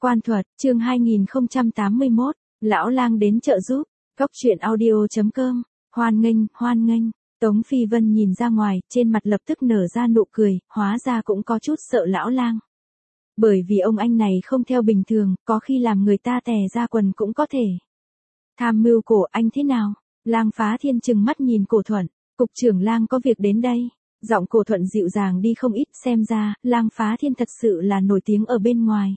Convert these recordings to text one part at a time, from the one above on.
Quan thuật, chương 2081, lão lang đến trợ giúp, Cóc truyện audio.com, hoan nghênh, Tống Phi Vân nhìn ra ngoài, trên mặt lập tức nở ra nụ cười, hóa ra cũng có chút sợ lão lang. Bởi vì ông anh này không theo bình thường, có khi làm người ta tè ra quần cũng có thể. Tham mưu cổ anh thế nào? Lang Phá Thiên trừng mắt nhìn Cổ Thuận, cục trưởng Lang có việc đến đây. Giọng Cổ Thuận dịu dàng đi không ít, xem ra, Lang Phá Thiên thật sự là nổi tiếng ở bên ngoài.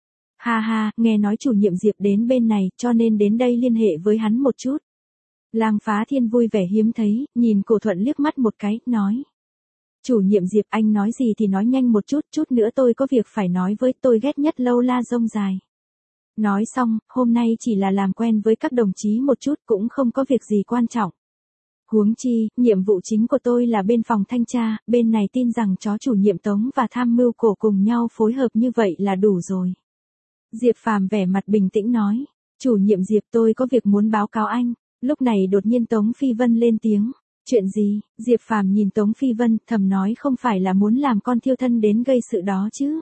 Ha ha, nghe nói chủ nhiệm Diệp đến bên này, cho nên đến đây liên hệ với hắn một chút. Lang Phá Thiên vui vẻ hiếm thấy, nhìn Cổ Thuận liếc mắt một cái, nói. Chủ nhiệm Diệp, anh nói gì thì nói nhanh một chút nữa tôi có việc phải nói với, tôi ghét nhất lâu la rông dài. Nói xong, hôm nay chỉ là làm quen với các đồng chí một chút, cũng không có việc gì quan trọng. Huống chi, nhiệm vụ chính của tôi là bên phòng thanh tra, bên này tin rằng chó chủ nhiệm Tống và tham mưu cổ cùng nhau phối hợp như vậy là đủ rồi. Diệp Phàm vẻ mặt bình tĩnh nói, chủ nhiệm Diệp, tôi có việc muốn báo cáo anh. Lúc này đột nhiên Tống Phi Vân lên tiếng. Chuyện gì? Diệp Phàm nhìn Tống Phi Vân, thầm nói không phải là muốn làm con thiêu thân đến gây sự đó chứ.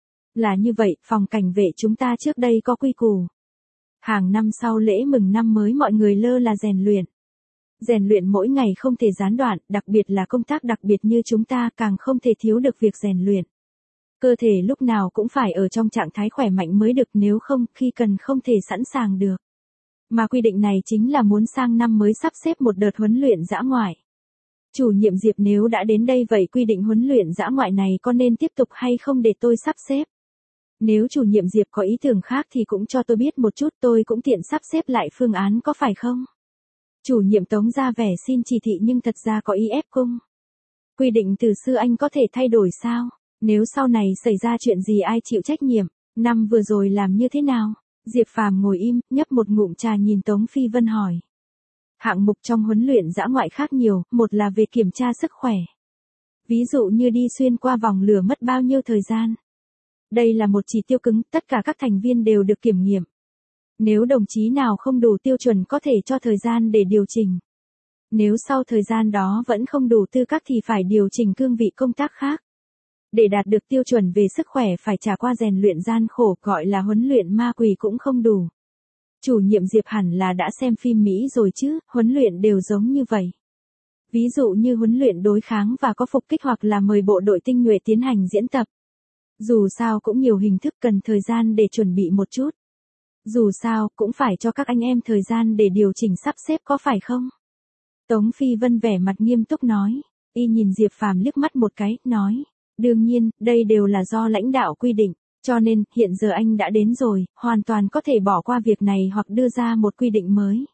Là như vậy, phòng cảnh vệ chúng ta trước đây có quy củ. Hàng năm sau lễ mừng năm mới mọi người lơ là rèn luyện. Rèn luyện mỗi ngày không thể gián đoạn, đặc biệt là công tác đặc biệt như chúng ta càng không thể thiếu được việc rèn luyện. Cơ thể lúc nào cũng phải ở trong trạng thái khỏe mạnh mới được, nếu không, khi cần không thể sẵn sàng được. Mà quy định này chính là muốn sang năm mới sắp xếp một đợt huấn luyện dã ngoại. Chủ nhiệm Diệp, nếu đã đến đây vậy quy định huấn luyện dã ngoại này có nên tiếp tục hay không để tôi sắp xếp? Nếu chủ nhiệm Diệp có ý tưởng khác thì cũng cho tôi biết một chút, tôi cũng tiện sắp xếp lại phương án, có phải không? Chủ nhiệm Tống ra vẻ xin chỉ thị nhưng thật ra có ý ép cung. Quy định từ xưa anh có thể thay đổi sao? Nếu sau này xảy ra chuyện gì ai chịu trách nhiệm? Năm vừa rồi làm như thế nào? Diệp Phàm ngồi im, nhấp một ngụm trà nhìn Tống Phi Vân hỏi. Hạng mục trong huấn luyện dã ngoại khác nhiều, một là về kiểm tra sức khỏe. Ví dụ như đi xuyên qua vòng lửa mất bao nhiêu thời gian. Đây là một chỉ tiêu cứng, tất cả các thành viên đều được kiểm nghiệm. Nếu đồng chí nào không đủ tiêu chuẩn có thể cho thời gian để điều chỉnh. Nếu sau thời gian đó vẫn không đủ tư cách thì phải điều chỉnh cương vị công tác khác. Để đạt được tiêu chuẩn về sức khỏe phải trải qua rèn luyện gian khổ, gọi là huấn luyện ma quỷ cũng không đủ. Chủ nhiệm Diệp hẳn là đã xem phim Mỹ rồi chứ, huấn luyện đều giống như vậy. Ví dụ như huấn luyện đối kháng và có phục kích hoặc là mời bộ đội tinh nhuệ tiến hành diễn tập. Dù sao cũng nhiều hình thức, cần thời gian để chuẩn bị một chút. Dù sao cũng phải cho các anh em thời gian để điều chỉnh sắp xếp, có phải không? Tống Phi Vân vẻ mặt nghiêm túc nói, y nhìn Diệp Phàm liếc mắt một cái, nói. Đương nhiên, đây đều là do lãnh đạo quy định, cho nên, hiện giờ anh đã đến rồi, hoàn toàn có thể bỏ qua việc này hoặc đưa ra một quy định mới.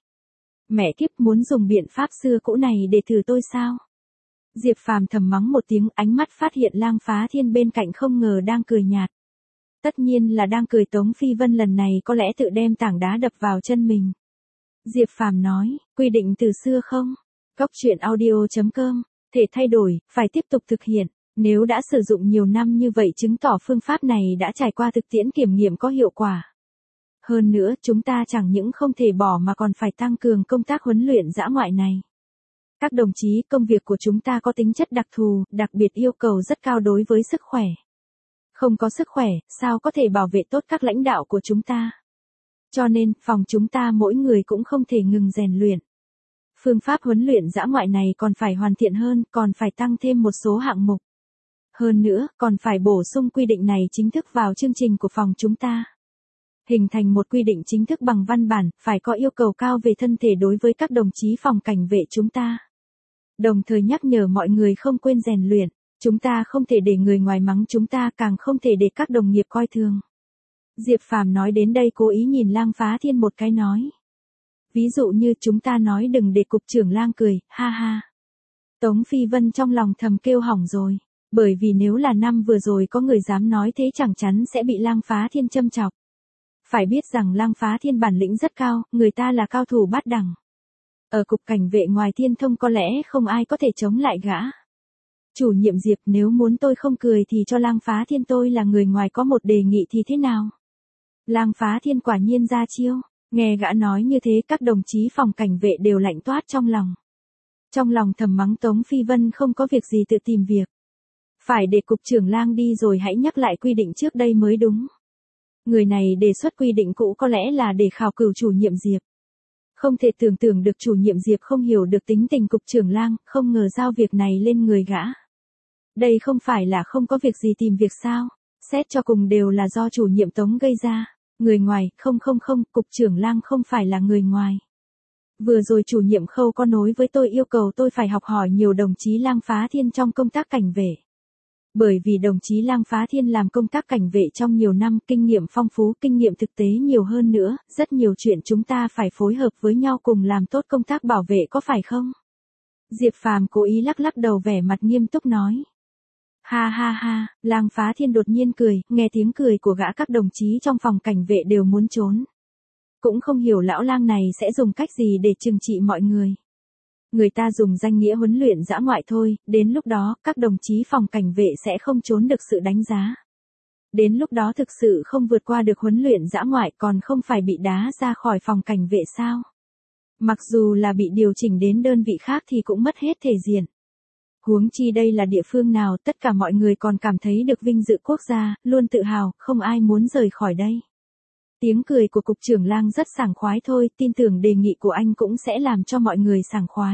Mẹ kiếp, muốn dùng biện pháp xưa cũ này để thử tôi sao? Diệp Phàm thầm mắng một tiếng, ánh mắt phát hiện Lang Phá Thiên bên cạnh không ngờ đang cười nhạt. Tất nhiên là đang cười. Tống Phi Vân lần này có lẽ tự đem tảng đá đập vào chân mình. Diệp Phàm nói, quy định từ xưa không? Cóc truyện audio.com, thể thay đổi, phải tiếp tục thực hiện. Nếu đã sử dụng nhiều năm như vậy chứng tỏ phương pháp này đã trải qua thực tiễn kiểm nghiệm có hiệu quả. Hơn nữa, chúng ta chẳng những không thể bỏ mà còn phải tăng cường công tác huấn luyện dã ngoại này. Các đồng chí, công việc của chúng ta có tính chất đặc thù, đặc biệt yêu cầu rất cao đối với sức khỏe. Không có sức khỏe, sao có thể bảo vệ tốt các lãnh đạo của chúng ta? Cho nên, phòng chúng ta mỗi người cũng không thể ngừng rèn luyện. Phương pháp huấn luyện dã ngoại này còn phải hoàn thiện hơn, còn phải tăng thêm một số hạng mục. Hơn nữa, còn phải bổ sung quy định này chính thức vào chương trình của phòng chúng ta. Hình thành một quy định chính thức bằng văn bản, phải có yêu cầu cao về thân thể đối với các đồng chí phòng cảnh vệ chúng ta. Đồng thời nhắc nhở mọi người không quên rèn luyện, chúng ta không thể để người ngoài mắng chúng ta, càng không thể để các đồng nghiệp coi thường. Diệp Phàm nói đến đây cố ý nhìn Lang Phá Thiên một cái nói. Ví dụ như chúng ta nói đừng để cục trưởng Lang cười, ha ha. Tống Phi Vân trong lòng thầm kêu hỏng rồi. Bởi vì nếu là năm vừa rồi có người dám nói thế chẳng chắn sẽ bị Lang Phá Thiên châm chọc. Phải biết rằng Lang Phá Thiên bản lĩnh rất cao, người ta là cao thủ bát đẳng. Ở cục cảnh vệ ngoài Thiên Thông có lẽ không ai có thể chống lại gã. Chủ nhiệm Diệp, nếu muốn tôi không cười thì cho Lang Phá Thiên, tôi là người ngoài có một đề nghị thì thế nào? Lang Phá Thiên quả nhiên ra chiêu, nghe gã nói như thế các đồng chí phòng cảnh vệ đều lạnh toát trong lòng. Trong lòng thầm mắng Tống Phi Vân không có việc gì tự tìm việc. Phải để cục trưởng Lang đi rồi hãy nhắc lại quy định trước đây mới đúng. Người này đề xuất quy định cũ có lẽ là để khảo cử chủ nhiệm Diệp. Không thể tưởng tượng được chủ nhiệm Diệp không hiểu được tính tình cục trưởng Lang, không ngờ giao việc này lên người gã. Đây không phải là không có việc gì tìm việc sao? Xét cho cùng đều là do chủ nhiệm Tống gây ra. Người ngoài, không, cục trưởng Lang không phải là người ngoài. Vừa rồi chủ nhiệm Khâu có nói với tôi yêu cầu tôi phải học hỏi nhiều đồng chí Lang Phá Thiên trong công tác cảnh vệ. Bởi vì đồng chí Lang Phá Thiên làm công tác cảnh vệ trong nhiều năm, kinh nghiệm phong phú, kinh nghiệm thực tế nhiều hơn nữa, rất nhiều chuyện chúng ta phải phối hợp với nhau cùng làm tốt công tác bảo vệ có phải không? Diệp Phàm cố ý lắc lắc đầu vẻ mặt nghiêm túc nói. Ha ha ha, Lang Phá Thiên đột nhiên cười, nghe tiếng cười của gã các đồng chí trong phòng cảnh vệ đều muốn trốn. Cũng không hiểu lão Lang này sẽ dùng cách gì để trừng trị mọi người. Người ta dùng danh nghĩa huấn luyện dã ngoại thôi, đến lúc đó, các đồng chí phòng cảnh vệ sẽ không trốn được sự đánh giá. Đến lúc đó thực sự không vượt qua được huấn luyện dã ngoại còn không phải bị đá ra khỏi phòng cảnh vệ sao? Mặc dù là bị điều chỉnh đến đơn vị khác thì cũng mất hết thể diện. Huống chi đây là địa phương nào, tất cả mọi người còn cảm thấy được vinh dự quốc gia, luôn tự hào, không ai muốn rời khỏi đây. Tiếng cười của cục trưởng Lang rất sảng khoái thôi, tin tưởng đề nghị của anh cũng sẽ làm cho mọi người sảng khoái.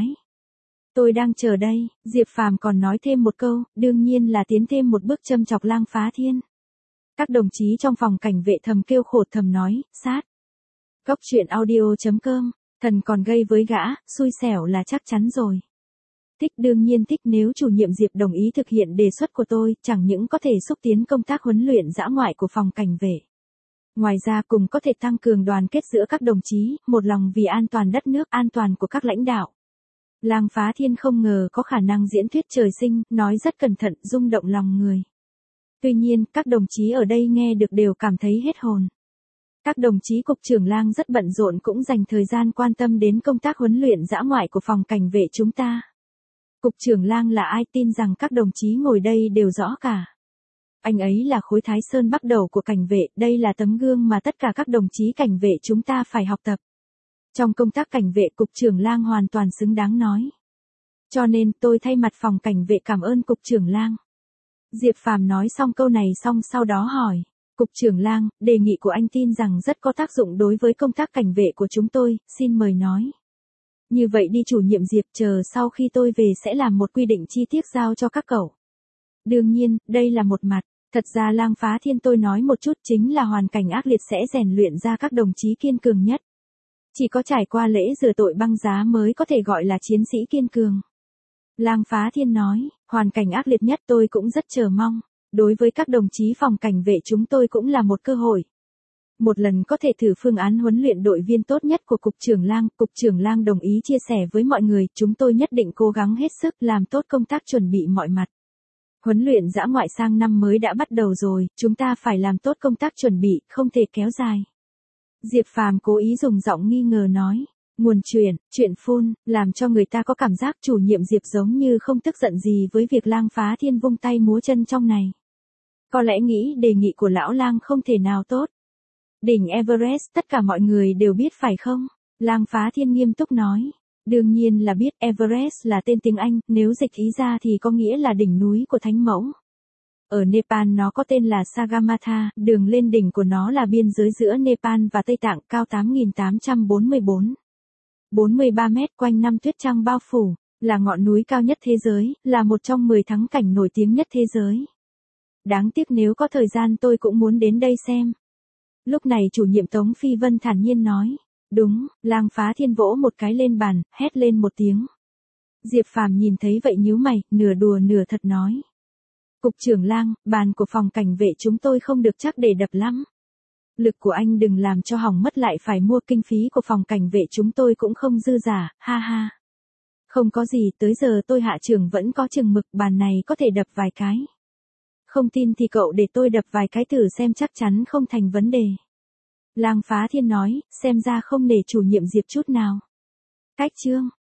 Tôi đang chờ đây, Diệp Phàm còn nói thêm một câu, đương nhiên là tiến thêm một bước châm chọc Lang Phá Thiên. Các đồng chí trong phòng cảnh vệ thầm kêu khổ thầm nói, sát. Góc truyện audio.com, thần còn gây với gã, xui xẻo là chắc chắn rồi. Thích đương nhiên thích nếu chủ nhiệm Diệp đồng ý thực hiện đề xuất của tôi, chẳng những có thể xúc tiến công tác huấn luyện dã ngoại của phòng cảnh vệ. Ngoài ra cùng có thể tăng cường đoàn kết giữa các đồng chí, một lòng vì an toàn đất nước, an toàn của các lãnh đạo. Lang Phá Thiên không ngờ có khả năng diễn thuyết trời sinh, nói rất cẩn thận, rung động lòng người. Tuy nhiên, các đồng chí ở đây nghe được đều cảm thấy hết hồn. Các đồng chí cục trưởng Lang rất bận rộn cũng dành thời gian quan tâm đến công tác huấn luyện dã ngoại của phòng cảnh vệ chúng ta. Cục trưởng Lang là ai tin rằng các đồng chí ngồi đây đều rõ cả. Anh ấy là khối Thái Sơn bắt đầu của cảnh vệ, đây là tấm gương mà tất cả các đồng chí cảnh vệ chúng ta phải học tập. Trong công tác cảnh vệ cục trưởng Lang hoàn toàn xứng đáng nói. Cho nên tôi thay mặt phòng cảnh vệ cảm ơn cục trưởng Lang. Diệp Phàm nói xong câu này xong sau đó hỏi, cục trưởng Lang, đề nghị của anh tin rằng rất có tác dụng đối với công tác cảnh vệ của chúng tôi, xin mời nói. Như vậy đi chủ nhiệm Diệp, chờ sau khi tôi về sẽ làm một quy định chi tiết giao cho các cậu. Đương nhiên, đây là một mặt, thật ra Lang Phá Thiên tôi nói một chút chính là hoàn cảnh ác liệt sẽ rèn luyện ra các đồng chí kiên cường nhất. Chỉ có trải qua lễ rửa tội băng giá mới có thể gọi là chiến sĩ kiên cường. Lang Phá Thiên nói, hoàn cảnh ác liệt nhất tôi cũng rất chờ mong, đối với các đồng chí phòng cảnh vệ chúng tôi cũng là một cơ hội. Một lần có thể thử phương án huấn luyện đội viên tốt nhất của cục trưởng Lang đồng ý chia sẻ với mọi người, chúng tôi nhất định cố gắng hết sức làm tốt công tác chuẩn bị mọi mặt. Huấn luyện dã ngoại sang năm mới đã bắt đầu rồi, chúng ta phải làm tốt công tác chuẩn bị, không thể kéo dài. Diệp Phàm cố ý dùng giọng nghi ngờ nói, nguồn chuyện phun, làm cho người ta có cảm giác chủ nhiệm Diệp giống như không tức giận gì với việc Lang Phá Thiên vung tay múa chân trong này. Có lẽ nghĩ đề nghị của lão Lang không thể nào tốt. Đỉnh Everest tất cả mọi người đều biết phải không? Lang Phá Thiên nghiêm túc nói. Đương nhiên là biết, Everest là tên tiếng Anh, nếu dịch ý ra thì có nghĩa là đỉnh núi của Thánh Mẫu. Ở Nepal nó có tên là Sagarmatha, đường lên đỉnh của nó là biên giới giữa Nepal và Tây Tạng, cao 8.844,43 mét, quanh năm tuyết trăng bao phủ, là ngọn núi cao nhất thế giới, là một trong 10 thắng cảnh nổi tiếng nhất thế giới. Đáng tiếc nếu có thời gian tôi cũng muốn đến đây xem. Lúc này chủ nhiệm Tống Phi Vân thản nhiên nói. Đúng, Lang Phá Thiên vỗ một cái lên bàn, hét lên một tiếng. Diệp Phàm nhìn thấy vậy nhíu mày, nửa đùa nửa thật nói. Cục trưởng Lang, bàn của phòng cảnh vệ chúng tôi không được chắc để đập lắm. Lực của anh đừng làm cho hỏng mất lại phải mua kinh phí của phòng cảnh vệ chúng tôi cũng không dư giả, ha ha. Không có gì, tới giờ tôi hạ trưởng vẫn có chừng mực, bàn này có thể đập vài cái. Không tin thì cậu để tôi đập vài cái thử xem, chắc chắn không thành vấn đề. Lang Phá Thiên nói, xem ra không nể chủ nhiệm Diệp chút nào. Cách chương.